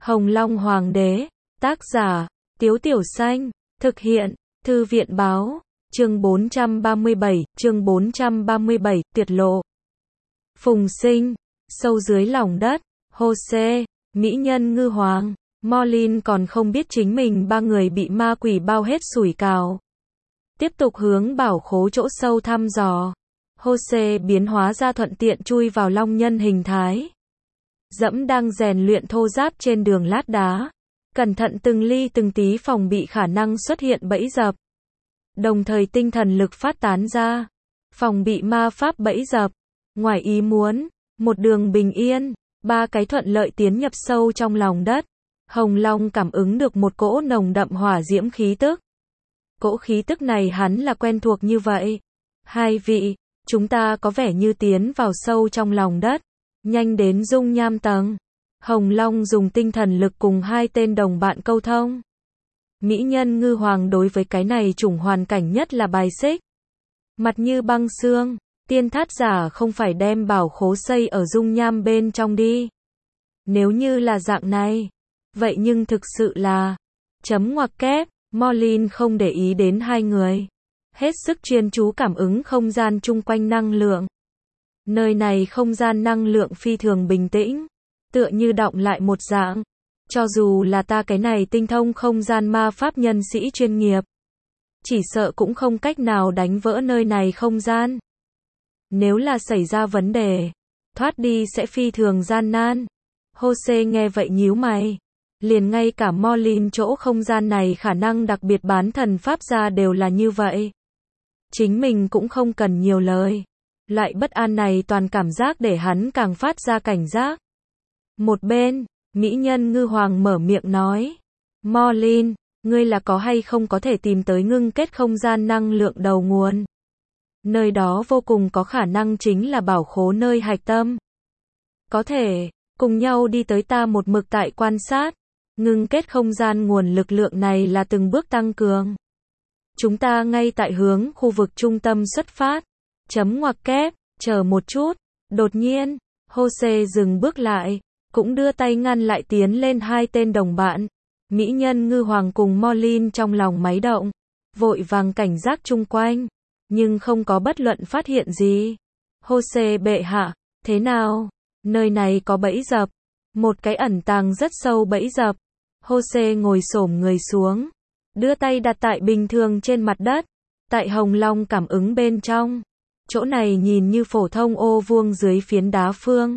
Hồng Long Hoàng đế, tác giả, Tiếu Tiểu Xanh, thực hiện, Thư viện báo, chương 437, tiết lộ. Phùng Sinh, sâu dưới lòng đất, Jose, mỹ nhân ngư hoàng, Morlin còn không biết chính mình ba người bị ma quỷ bao hết sủi cảo. Tiếp tục hướng bảo khố chỗ sâu thăm dò. Jose biến hóa ra thuận tiện chui vào long nhân hình thái. Dẫm đang rèn luyện thô ráp trên đường lát đá. Cẩn thận từng ly từng tí phòng bị khả năng xuất hiện bẫy dập. Đồng thời tinh thần lực phát tán ra. Phòng bị ma pháp bẫy dập. Ngoài ý muốn, một đường bình yên, ba cái thuận lợi tiến nhập sâu trong lòng đất. Hồng Long cảm ứng được một cỗ nồng đậm hỏa diễm khí tức. Cỗ khí tức này hắn là quen thuộc như vậy. Hai vị, chúng ta có vẻ như tiến vào sâu trong lòng đất. Nhanh đến dung nham tầng. Hồng Long dùng tinh thần lực cùng hai tên đồng bạn câu thông. Mỹ nhân ngư hoàng đối với cái này chủng hoàn cảnh nhất là bài xích. Mặt như băng xương, tiên thát giả không phải đem bảo khố xây ở dung nham bên trong đi. Nếu như là dạng này, vậy nhưng thực sự là chấm ngoặc kép. Morlin không để ý đến hai người. Hết sức chuyên chú cảm ứng không gian chung quanh năng lượng. Nơi này không gian năng lượng phi thường bình tĩnh. Tựa như đọng lại một dạng. Cho dù là ta cái này tinh thông không gian ma pháp nhân sĩ chuyên nghiệp. Chỉ sợ cũng không cách nào đánh vỡ nơi này không gian. Nếu là xảy ra vấn đề, thoát đi sẽ phi thường gian nan. Jose nghe vậy nhíu mày. Liền ngay cả Morlin chỗ không gian này khả năng đặc biệt bán thần pháp ra đều là như vậy. Chính mình cũng không cần nhiều lời. Loại bất an này toàn cảm giác để hắn càng phát ra cảnh giác. Một bên, mỹ nhân ngư hoàng mở miệng nói. Morlin, ngươi là có hay không có thể tìm tới ngưng kết không gian năng lượng đầu nguồn. Nơi đó vô cùng có khả năng chính là bảo khố nơi hạch tâm. Có thể, cùng nhau đi tới ta một mực tại quan sát. Ngưng kết không gian nguồn lực lượng này là từng bước tăng cường. Chúng ta ngay tại hướng khu vực trung tâm xuất phát. Chấm ngoặc kép, chờ một chút. Đột nhiên, Jose dừng bước lại, cũng đưa tay ngăn lại tiến lên hai tên đồng bạn. Mỹ nhân ngư hoàng cùng Morlin trong lòng máy động, vội vàng cảnh giác chung quanh, nhưng không có bất luận phát hiện gì. Jose bệ hạ, thế nào? Nơi này có bẫy dập. Một cái ẩn tàng rất sâu bẫy dập. Jose ngồi xổm người xuống, đưa tay đặt tại bình thường trên mặt đất, tại Hồng Long cảm ứng bên trong. Chỗ này nhìn như phổ thông ô vuông dưới phiến đá phương.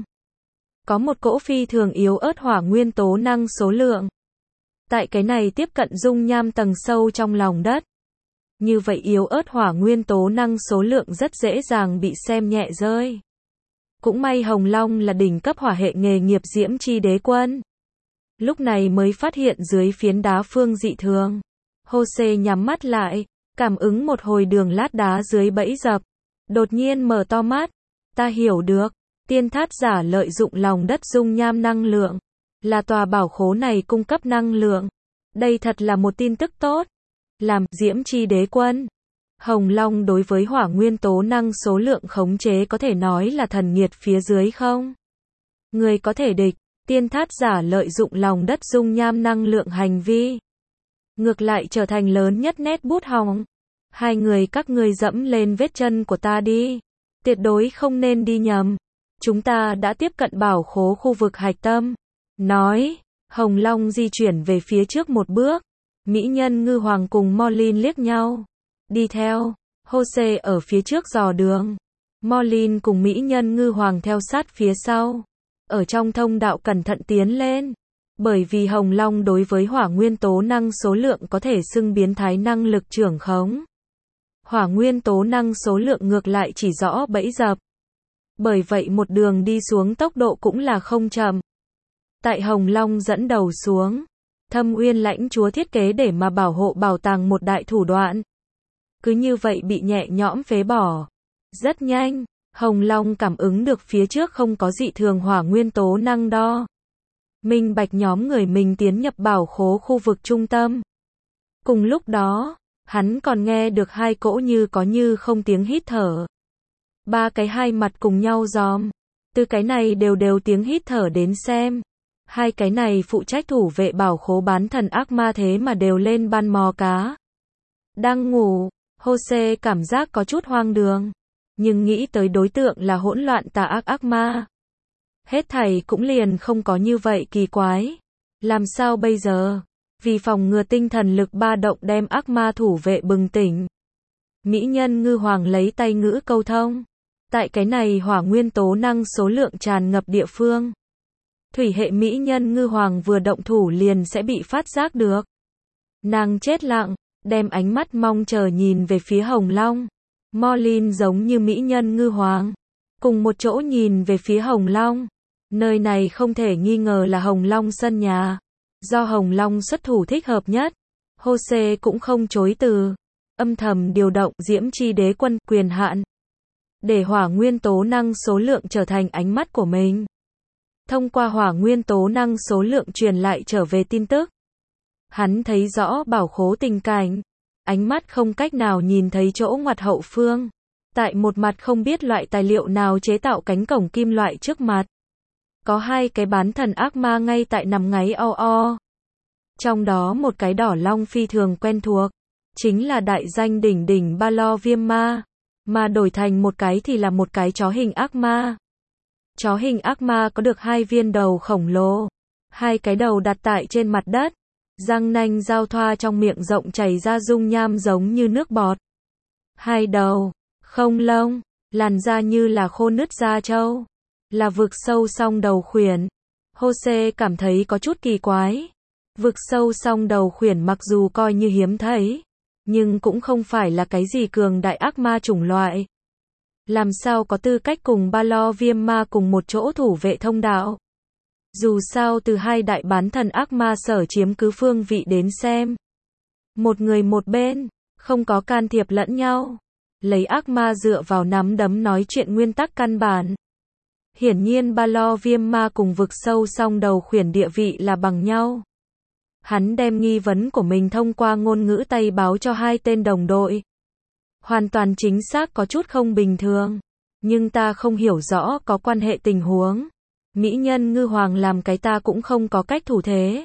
Có một cỗ phi thường yếu ớt hỏa nguyên tố năng số lượng. Tại cái này tiếp cận dung nham tầng sâu trong lòng đất. Như vậy yếu ớt hỏa nguyên tố năng số lượng rất dễ dàng bị xem nhẹ rơi. Cũng may Hồng Long là đỉnh cấp hỏa hệ nghề nghiệp diễm chi đế quân. Lúc này mới phát hiện dưới phiến đá phương dị thường. Jose nhắm mắt lại, cảm ứng một hồi đường lát đá dưới bẫy dập. Đột nhiên mở to mắt. Ta hiểu được, tiên thát giả lợi dụng lòng đất dung nham năng lượng. Là tòa bảo khố này cung cấp năng lượng. Đây thật là một tin tức tốt. Làm diễm chi đế quân. Hồng Long đối với hỏa nguyên tố năng số lượng khống chế có thể nói là thần nghiệt phía dưới không? Người có thể địch. Tiên thát giả lợi dụng lòng đất dung nham năng lượng hành vi. Ngược lại trở thành lớn nhất nét bút hỏng. Hai người các ngươi dẫm lên vết chân của ta đi. Tuyệt đối không nên đi nhầm. Chúng ta đã tiếp cận bảo khố khu vực hạch tâm. Nói, Hồng Long di chuyển về phía trước một bước. Mỹ nhân ngư hoàng cùng Morlin liếc nhau. Đi theo, Jose ở phía trước dò đường. Morlin cùng mỹ nhân ngư hoàng theo sát phía sau. Ở trong thông đạo cẩn thận tiến lên. Bởi vì Hồng Long đối với hỏa nguyên tố năng số lượng có thể xưng biến thái năng lực trưởng khống. Hỏa nguyên tố năng số lượng ngược lại chỉ rõ bẫy dập. Bởi vậy một đường đi xuống tốc độ cũng là không chậm. Tại Hồng Long dẫn đầu xuống. Thâm Uyên lãnh chúa thiết kế để mà bảo hộ bảo tàng một đại thủ đoạn. Cứ như vậy bị nhẹ nhõm phế bỏ. Rất nhanh. Hồng Long cảm ứng được phía trước không có dị thường hỏa nguyên tố năng đo. Minh bạch nhóm người mình tiến nhập bảo khố khu vực trung tâm. Cùng lúc đó, hắn còn nghe được hai cỗ như có như không tiếng hít thở. Ba cái hai mặt cùng nhau giòm. Từ cái này đều tiếng hít thở đến xem. Hai cái này phụ trách thủ vệ bảo khố bán thần ác ma thế mà đều lên ban mò cá. Đang ngủ, Jose cảm giác có chút hoang đường. Nhưng nghĩ tới đối tượng là hỗn loạn tà ác ác ma. Hết thảy cũng liền không có như vậy kỳ quái. Làm sao bây giờ? Vì phòng ngừa tinh thần lực ba động đem ác ma thủ vệ bừng tỉnh. Mỹ nhân ngư hoàng lấy tay ngữ câu thông. Tại cái này hỏa nguyên tố năng số lượng tràn ngập địa phương. Thủy hệ mỹ nhân ngư hoàng vừa động thủ liền sẽ bị phát giác được. Nàng chết lặng, đem ánh mắt mong chờ nhìn về phía Hồng Long. Morlin giống như mỹ nhân ngư hoàng. Cùng một chỗ nhìn về phía Hồng Long. Nơi này không thể nghi ngờ là Hồng Long sân nhà. Do Hồng Long xuất thủ thích hợp nhất. Jose cũng không chối từ. Âm thầm điều động Diễm Chi Đế Quân quyền hạn. Để hỏa nguyên tố năng số lượng trở thành ánh mắt của mình. Thông qua hỏa nguyên tố năng số lượng truyền lại trở về tin tức. Hắn thấy rõ bảo khố tình cảnh. Ánh mắt không cách nào nhìn thấy chỗ ngoặt hậu phương. Tại một mặt không biết loại tài liệu nào chế tạo cánh cổng kim loại trước mặt. Có hai cái bán thần ác ma ngay tại nằm ngáy o o. Trong đó một cái đỏ long phi thường quen thuộc. Chính là đại danh đỉnh đỉnh Ba Lo Viêm Ma. Mà đổi thành một cái thì là một cái chó hình ác ma. Chó hình ác ma có được hai viên đầu khổng lồ. Hai cái đầu đặt tại trên mặt đất. Răng nanh giao thoa trong miệng rộng chảy ra dung nham giống như nước bọt. Hai đầu, không lông, làn da như là khô nứt da trâu. Là vực sâu song đầu khuyển. Jose cảm thấy có chút kỳ quái. Vực sâu song đầu khuyển mặc dù coi như hiếm thấy. Nhưng cũng không phải là cái gì cường đại ác ma chủng loại. Làm sao có tư cách cùng Ba Lo Viêm Ma cùng một chỗ thủ vệ thông đạo. Dù sao từ hai đại bán thần ác ma sở chiếm cứ phương vị đến xem. Một người một bên, không có can thiệp lẫn nhau. Lấy ác ma dựa vào nắm đấm nói chuyện nguyên tắc căn bản. Hiển nhiên Ba Lo Viêm Ma cùng vực sâu song đầu khuyển địa vị là bằng nhau. Hắn đem nghi vấn của mình thông qua ngôn ngữ Tây báo cho hai tên đồng đội. Hoàn toàn chính xác có chút không bình thường. Nhưng ta không hiểu rõ có quan hệ tình huống. Mỹ nhân ngư hoàng làm cái ta cũng không có cách thủ thế.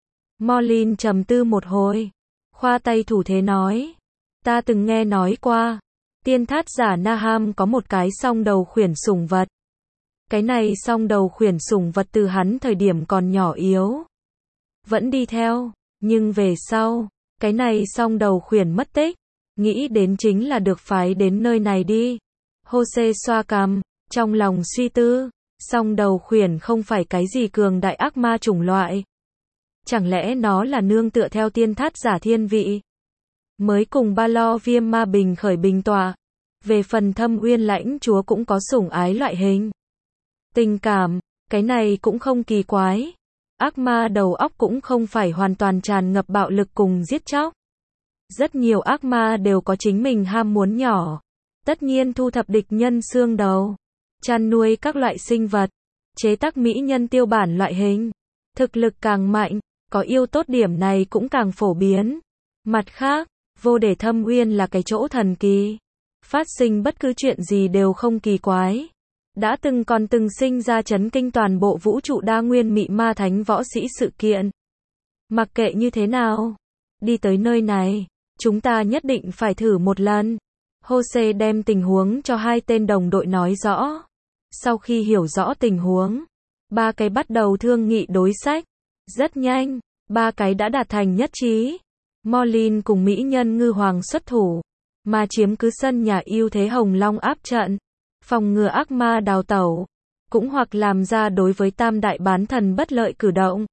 Morlin trầm tư một hồi. Khoa tay thủ thế nói. Ta từng nghe nói qua. Tiên thát giả Naham có một cái song đầu khuyển sủng vật. Cái này song đầu khuyển sủng vật từ hắn thời điểm còn nhỏ yếu. Vẫn đi theo. Nhưng về sau. Cái này song đầu khuyển mất tích. Nghĩ đến chính là được phái đến nơi này đi. Jose xoa cằm. Trong lòng suy tư. Song đầu khuyển không phải cái gì cường đại ác ma chủng loại. Chẳng lẽ nó là nương tựa theo tiên thát giả thiên vị? Mới cùng Ba Lo Viêm Ma bình khởi bình tọa. Về phần Thâm Uyên lãnh chúa cũng có sủng ái loại hình. Tình cảm, cái này cũng không kỳ quái. Ác ma đầu óc cũng không phải hoàn toàn tràn ngập bạo lực cùng giết chóc. Rất nhiều ác ma đều có chính mình ham muốn nhỏ. Tất nhiên thu thập địch nhân xương đầu. Chăn nuôi các loại sinh vật. Chế tác mỹ nhân tiêu bản loại hình. Thực lực càng mạnh, có yêu tốt điểm này cũng càng phổ biến. Mặt khác, vô để Thâm Uyên là cái chỗ thần kỳ. Phát sinh bất cứ chuyện gì đều không kỳ quái. Đã còn từng sinh ra chấn kinh toàn bộ vũ trụ đa nguyên mị ma thánh võ sĩ sự kiện. Mặc kệ như thế nào, đi tới nơi này, chúng ta nhất định phải thử một lần. Jose đem tình huống cho hai tên đồng đội nói rõ. Sau khi hiểu rõ tình huống, ba cái bắt đầu thương nghị đối sách. Rất nhanh, ba cái đã đạt thành nhất trí. Morlin cùng mỹ nhân ngư hoàng xuất thủ, mà chiếm cứ sân nhà ưu thế Hồng Long áp trận, phòng ngừa ác ma đào tẩu, cũng hoặc làm ra đối với tam đại bán thần bất lợi cử động.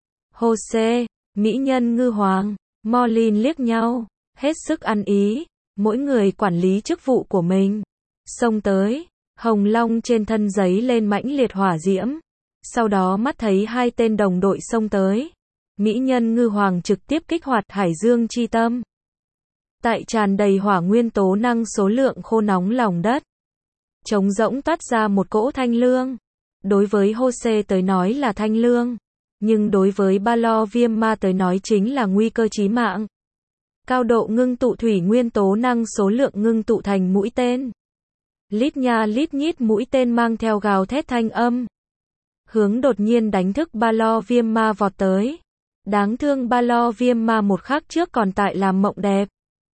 Jose, mỹ nhân ngư hoàng, Morlin liếc nhau, hết sức ăn ý, mỗi người quản lý chức vụ của mình. Xông tới, Hồng Long trên thân giấy lên mãnh liệt hỏa diễm. Sau đó mắt thấy hai tên đồng đội xông tới. Mỹ nhân ngư hoàng trực tiếp kích hoạt Hải Dương chi tâm. Tại tràn đầy hỏa nguyên tố năng số lượng khô nóng lòng đất. Trống rỗng toát ra một cỗ thanh lương. Đối với Jose tới nói là thanh lương. Nhưng đối với Ba Lo Viêm Ma tới nói chính là nguy cơ chí mạng. Cao độ ngưng tụ thủy nguyên tố năng số lượng ngưng tụ thành mũi tên. Lít nha lít nhít mũi tên mang theo gào thét thanh âm. hướng đột nhiên đánh thức Ba Lo Viêm Ma vọt tới. Đáng thương Ba Lo Viêm Ma một khắc trước còn tại làm mộng đẹp.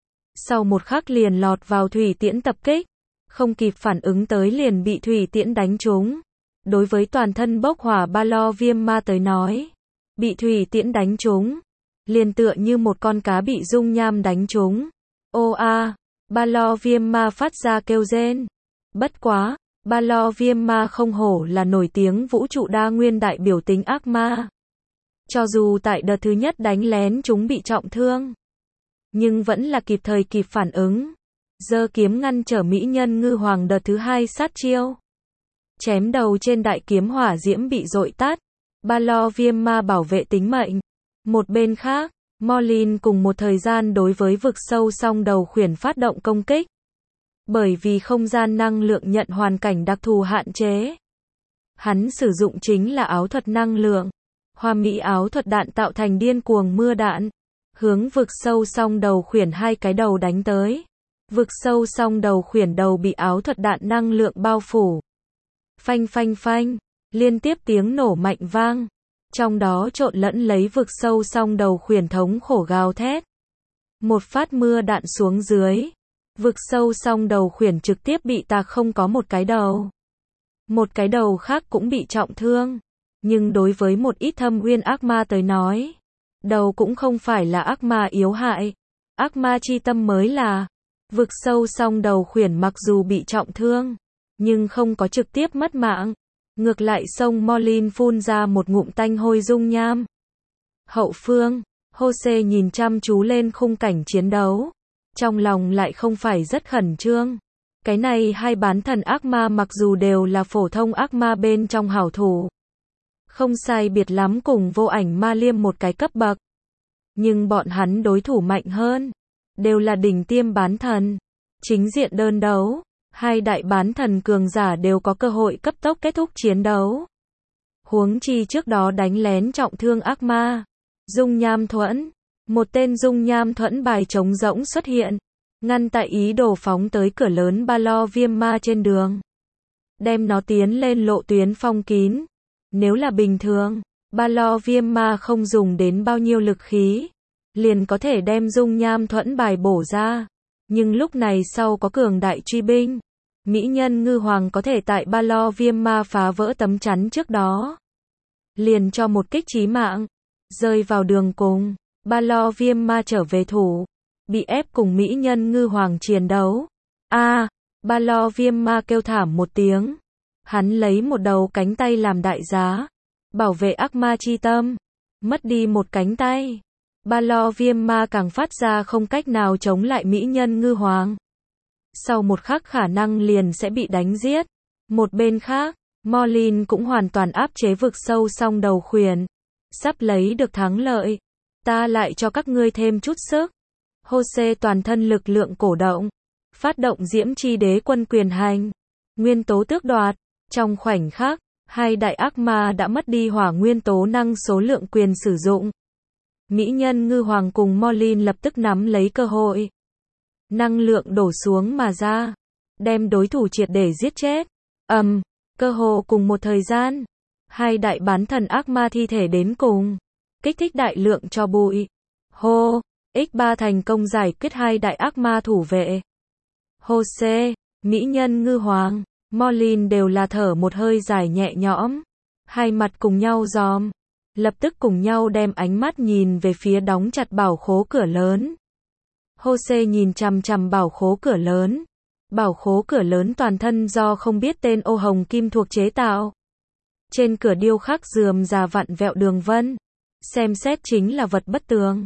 Sau một khắc liền lọt vào thủy tiễn tập kích. Không kịp phản ứng tới liền bị thủy tiễn đánh trúng. Đối với toàn thân bốc hỏa Ba Lo Viêm Ma tới nói, bị thủy tiễn đánh trúng, liền tựa như một con cá bị dung nham đánh trúng. Ô a, Ba Lo Viêm Ma phát ra kêu rên. Bất quá, Ba Lo Viêm Ma không hổ là nổi tiếng vũ trụ đa nguyên đại biểu tính ác ma. Cho dù tại đợt thứ nhất đánh lén chúng bị trọng thương, nhưng vẫn là kịp thời kịp phản ứng. Giơ kiếm ngăn trở mỹ nhân ngư hoàng đợt thứ hai sát chiêu. Chém đầu trên đại kiếm hỏa diễm bị dội tắt. Ba Lo Viêm Ma bảo vệ tính mệnh. Một bên khác, Morlin cùng một thời gian đối với vực sâu song đầu khuyển phát động công kích. Bởi vì không gian năng lượng nhận hoàn cảnh đặc thù hạn chế, hắn sử dụng chính là áo thuật năng lượng. Hoa mỹ áo thuật đạn tạo thành điên cuồng mưa đạn, hướng vực sâu song đầu khuyển hai cái đầu đánh tới. Vực sâu song đầu khuyển đầu bị áo thuật đạn năng lượng bao phủ. Phanh phanh phanh, liên tiếp tiếng nổ mạnh vang. Trong đó trộn lẫn lấy vực sâu song đầu khuyển thống khổ gào thét. Một phát mưa đạn xuống dưới. Vực sâu song đầu khuyển trực tiếp bị tạc không có một cái đầu. Một cái đầu khác cũng bị trọng thương. Nhưng đối với một ít thâm uyên ác ma tới nói, đầu cũng không phải là ác ma yếu hại. Ác ma chi tâm mới là. Vực sâu song đầu khuyển mặc dù bị trọng thương, nhưng không có trực tiếp mất mạng. Ngược lại sông Morlin phun ra một ngụm tanh hôi dung nham. Hậu phương, Jose nhìn chăm chú lên khung cảnh chiến đấu. Trong lòng lại không phải rất khẩn trương. Cái này hai bán thần ác ma mặc dù đều là phổ thông ác ma bên trong hảo thủ, không sai biệt lắm cùng vô ảnh ma liêm một cái cấp bậc. Nhưng bọn hắn đối thủ mạnh hơn. Đều là đỉnh tiêm bán thần. Chính diện đơn đấu, hai đại bán thần cường giả đều có cơ hội cấp tốc kết thúc chiến đấu. Huống chi trước đó đánh lén trọng thương ác ma. Dung nham thuẫn. Một tên dung nham thuẫn bài trống rỗng xuất hiện, ngăn tại ý đồ phóng tới cửa lớn Ba Lo Viêm Ma trên đường. Đem nó tiến lên lộ tuyến phong kín. Nếu là bình thường, Ba Lo Viêm Ma không dùng đến bao nhiêu lực khí, liền có thể đem dung nham thuẫn bài bổ ra. Nhưng lúc này sau có cường đại truy binh, mỹ nhân ngư hoàng có thể tại Ba Lo Viêm Ma phá vỡ tấm chắn trước đó, liền cho một kích chí mạng. Rơi vào đường cùng, Ba Lo Viêm Ma trở về thủ, bị ép cùng mỹ nhân ngư hoàng chiến đấu. A, Ba Lo Viêm Ma kêu thảm một tiếng. Hắn lấy một đầu cánh tay làm đại giá, bảo vệ ác ma chi tâm. Mất đi một cánh tay, Ba Lo Viêm Ma càng phát ra không cách nào chống lại mỹ nhân ngư hoàng. Sau một khắc khả năng liền sẽ bị đánh giết. Một bên khác, Morlin cũng hoàn toàn áp chế vực sâu song đầu khuyển. Sắp lấy được thắng lợi. Ta lại cho các ngươi thêm chút sức. Jose toàn thân lực lượng cổ động. Phát động diễm chi đế quân quyền hành. Nguyên tố tước đoạt. Trong khoảnh khắc, hai đại ác ma đã mất đi hỏa nguyên tố năng số lượng quyền sử dụng. Mỹ nhân ngư hoàng cùng Morlin lập tức nắm lấy cơ hội. Năng lượng đổ xuống mà ra. Đem đối thủ triệt để giết chết. Cơ hồ cùng một thời gian. Hai đại bán thần ác ma thi thể đến cùng. Kích thích đại lượng cho bụi. Hô, X3 thành công giải quyết hai đại ác ma thủ vệ. Jose, mỹ nhân ngư hoàng, Morlin đều là thở một hơi dài nhẹ nhõm. Hai mặt cùng nhau giòm. Lập tức cùng nhau đem ánh mắt nhìn về phía đóng chặt bảo khố cửa lớn. Jose nhìn chằm chằm bảo khố cửa lớn. Bảo khố cửa lớn toàn thân do không biết tên ô hồng kim thuộc chế tạo. Trên cửa điêu khắc rườm rà vặn vẹo đường vân. Xem xét chính là vật bất tường.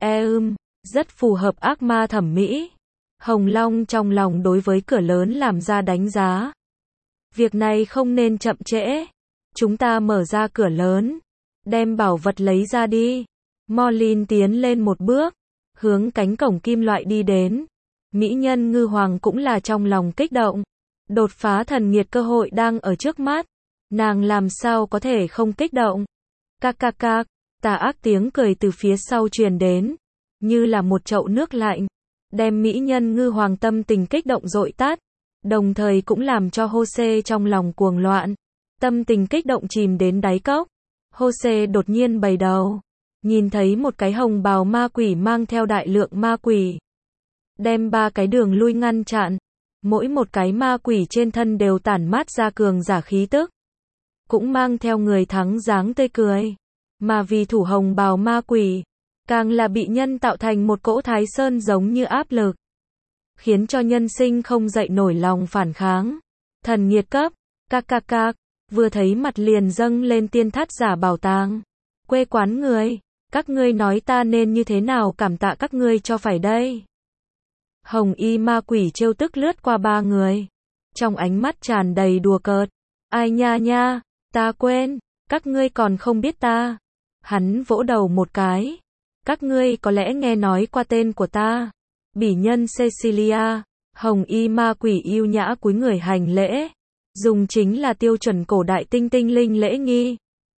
Rất phù hợp ác ma thẩm mỹ. Hồng Long trong lòng đối với cửa lớn làm ra đánh giá. Việc này không nên chậm trễ. Chúng ta mở ra cửa lớn. Đem bảo vật lấy ra đi. Morlin tiến lên một bước. Hướng cánh cổng kim loại đi đến. Mỹ nhân ngư hoàng cũng là trong lòng kích động. Đột phá thần nhiệt cơ hội đang ở trước mắt. Nàng làm sao có thể không kích động. Cạc cạc cạc. Tà ác tiếng cười từ phía sau truyền đến. Như là một chậu nước lạnh. Đem mỹ nhân ngư hoàng tâm tình kích động dội tát. Đồng thời cũng làm cho Jose trong lòng cuồng loạn. Tâm tình kích động chìm đến đáy cốc. Jose đột nhiên bày đầu. Nhìn thấy một cái hồng bào ma quỷ mang theo đại lượng ma quỷ. Đem 3 cái đường lui ngăn chặn. Mỗi một cái ma quỷ trên thân đều tản mát ra cường giả khí tức. Cũng mang theo người thắng dáng tươi cười. Mà vì thủ hồng bào ma quỷ, càng là bị nhân tạo thành một cỗ thái sơn giống như áp lực. Khiến cho nhân sinh không dậy nổi lòng phản kháng. Thần nghiệt cấp, cạc, vừa thấy mặt liền dâng lên tiên thát giả bảo tàng. Quê quán người, các ngươi nói ta nên như thế nào cảm tạ các ngươi cho phải đây? Hồng y ma quỷ trêu tức lướt qua 3 người. Trong ánh mắt tràn đầy đùa cợt. Ai nha, ta quên, các ngươi còn không biết ta. Hắn vỗ đầu một cái. Các ngươi có lẽ nghe nói qua tên của ta. Bỉ nhân Cecilia. Hồng y ma quỷ yêu nhã cúi người hành lễ. Dùng chính là tiêu chuẩn cổ đại tinh linh lễ nghi.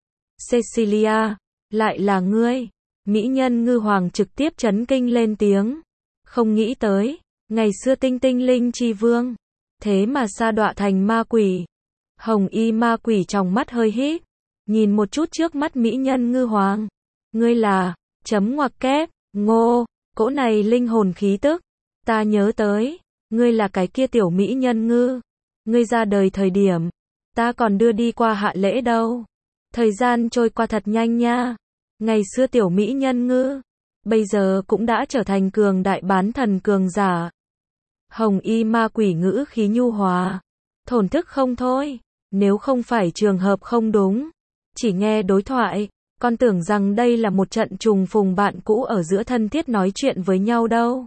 Cecilia, lại là ngươi. Mỹ nhân ngư hoàng trực tiếp chấn kinh lên tiếng. Không nghĩ tới, ngày xưa tinh linh chi vương. Thế mà sa đọa thành ma quỷ. Hồng y ma quỷ trong mắt hơi híp. Nhìn một chút trước mắt mỹ nhân ngư hoàng. Ngươi là, chấm ngoặc kép, ngô, cỗ này linh hồn khí tức. Ta nhớ tới, ngươi là cái kia tiểu mỹ nhân ngư. Ngươi ra đời thời điểm, ta còn đưa đi qua hạ lễ đâu. Thời gian trôi qua thật nhanh nha. Ngày xưa tiểu mỹ nhân ngư, bây giờ cũng đã trở thành cường đại bán thần cường giả. Hồng y ma quỷ ngữ khí nhu hòa. Thổn thức không thôi, nếu không phải trường hợp không đúng. Chỉ nghe đối thoại, con tưởng rằng đây là một trận trùng phùng bạn cũ ở giữa thân thiết nói chuyện với nhau đâu.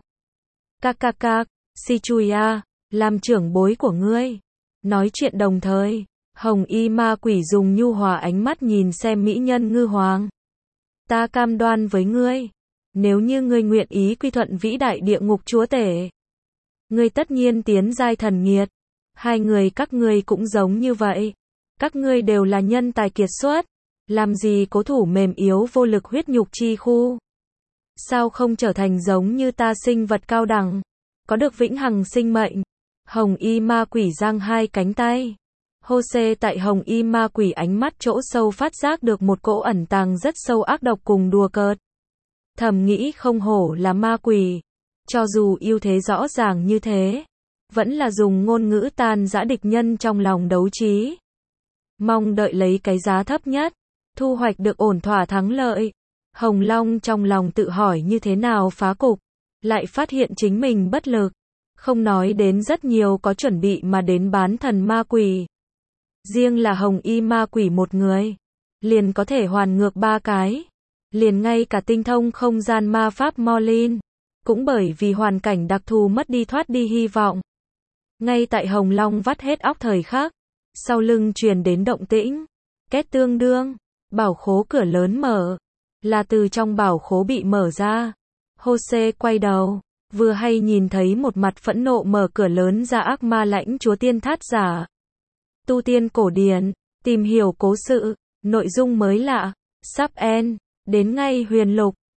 Cạc, Sichuya, làm trưởng bối của ngươi. Nói chuyện đồng thời, hồng y ma quỷ dùng nhu hòa ánh mắt nhìn xem mỹ nhân ngư hoàng. Ta cam đoan với ngươi, nếu như ngươi nguyện ý quy thuận vĩ đại địa ngục chúa tể, ngươi tất nhiên tiến giai thần nghiệt. Hai người các ngươi cũng giống như vậy. Các ngươi đều là nhân tài kiệt xuất. Làm gì cố thủ mềm yếu vô lực huyết nhục chi khu. Sao không trở thành giống như ta sinh vật cao đẳng, có được vĩnh hằng sinh mệnh. Hồng y ma quỷ giang 2 cánh tay. Jose tại hồng y ma quỷ ánh mắt chỗ sâu phát giác được một cỗ ẩn tàng rất sâu ác độc cùng đùa cợt. Thầm nghĩ không hổ là ma quỷ. Cho dù ưu thế rõ ràng như thế, vẫn là dùng ngôn ngữ tan dã địch nhân trong lòng đấu trí. Mong đợi lấy cái giá thấp nhất, thu hoạch được ổn thỏa thắng lợi. Hồng Long trong lòng tự hỏi như thế nào phá cục, lại phát hiện chính mình bất lực. Không nói đến rất nhiều có chuẩn bị mà đến bán thần ma quỷ. Riêng là hồng y ma quỷ một người, liền có thể hoàn ngược 3 cái. Liền ngay cả tinh thông không gian ma pháp Molin, cũng bởi vì hoàn cảnh đặc thù mất đi thoát đi hy vọng. Ngay tại Hồng Long vắt hết óc thời khắc, sau lưng truyền đến động tĩnh. Két tương đương, bảo khố cửa lớn mở. Là từ trong bảo khố bị mở ra. Jose quay đầu, vừa hay nhìn thấy một mặt phẫn nộ mở cửa lớn ra ác ma lãnh chúa tiên thát giả. Tu tiên cổ điển, tìm hiểu cố sự, nội dung mới lạ, sắp end, đến ngay huyền lục.